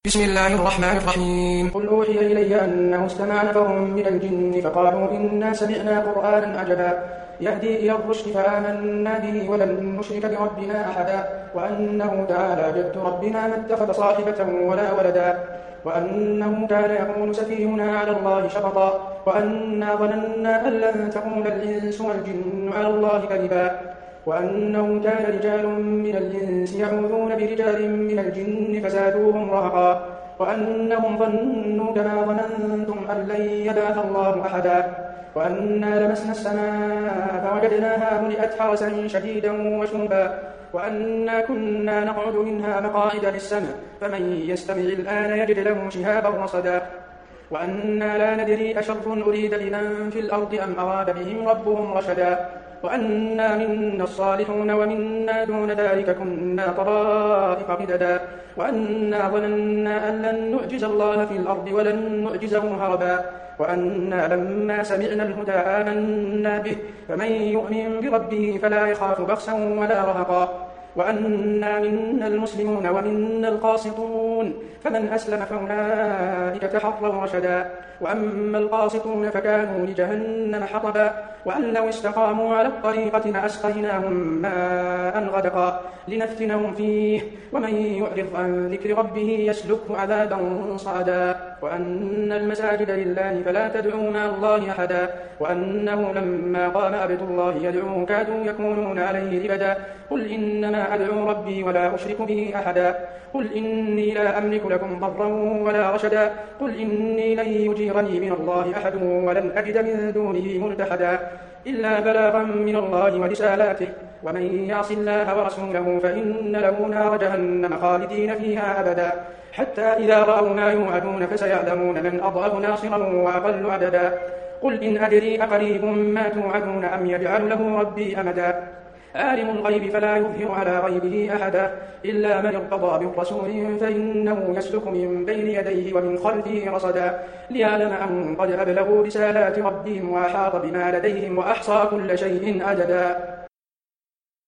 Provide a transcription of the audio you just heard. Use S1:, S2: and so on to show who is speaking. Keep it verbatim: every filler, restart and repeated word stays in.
S1: بسم الله الرحمن الرحيم.
S2: قل أوحي إلي أنه استمع نفر من الجن فقالوا إنا سمعنا قرآنا عجبا يهدي إلى الرشد فآمنا به ولن نشرك بربنا أحدا وأنه تعالى جد ربنا ما اتخذ صاحبة ولا ولدا وأنه كان يقول سفيهنا على الله شططا وأنا ظننا أن لن تقول الإنس والجن على الله كذبا وأنه كان رجال من الإنس يعوذون برجال من الجن فزادوهم رهقا وأنهم ظنوا كما ظننتم أن لن يبعث الله أحدا وأنا لمسنا السماء فوجدناها ملئت حرسا شديدا وشهبا وأنا كنا نقعد منها مقاعد للسمع فمن يستمع الآن يجد له شهابا رصدا وأنا لا ندري أشر أريد بمن في الأرض أم أراد بهم ربهم رشدا وأنا منا الصالحون ومنا دون ذلك كنا طرائق قددا وأنا ظننا أن لن نعجز الله في الأرض ولن نعجزه هربا وأنا لما سمعنا الهدى آمنا به فمن يؤمن بربه فلا يخاف بخسا ولا رهقا وأنا منا المسلمون ومنا القاسطون فمن أسلم فأولئك تحروا رشدا وأما القاسطون فكانوا لجهنم حطبا وأن لو استقاموا على الطريقة لأسقيناهم ماء غدقا لنفتنهم فيه ومن يعرض عن ذكر ربه يسلكه عذابا صعدا وأن المساجد لله فلا تدعوا مع الله أحدا وأنه لما قام عبد الله يدعوه كادوا يكونون عليه لبدا قل إنما أدعو ربي ولا أشرك به أحدا قل إني لا أملك لكم ضرا ولا رشدا قل إني لن يجيرني من الله أحد ولن أجد من دونه ملتحدا إلا بلاغا من الله ورسالاته ومن يعص الله ورسوله فإن له نار جهنم خالدين فيها أبدا حتى إذا رأوا ما يوعدون فسيعلمون من أضعف ناصرا وأقل عددا قل إن أدري أقريب ما توعدون أم يجعل له ربي أمدا عالم الغيب فلا يظهر على غيبه أحدا إلا من ارتضى من رسول فإنه يسلك من بين يديه ومن خلفه رصدا ليعلم أن قد أبلغوا رسالات ربهم وأحاط بما لديهم وأحصى كل شيء عددا.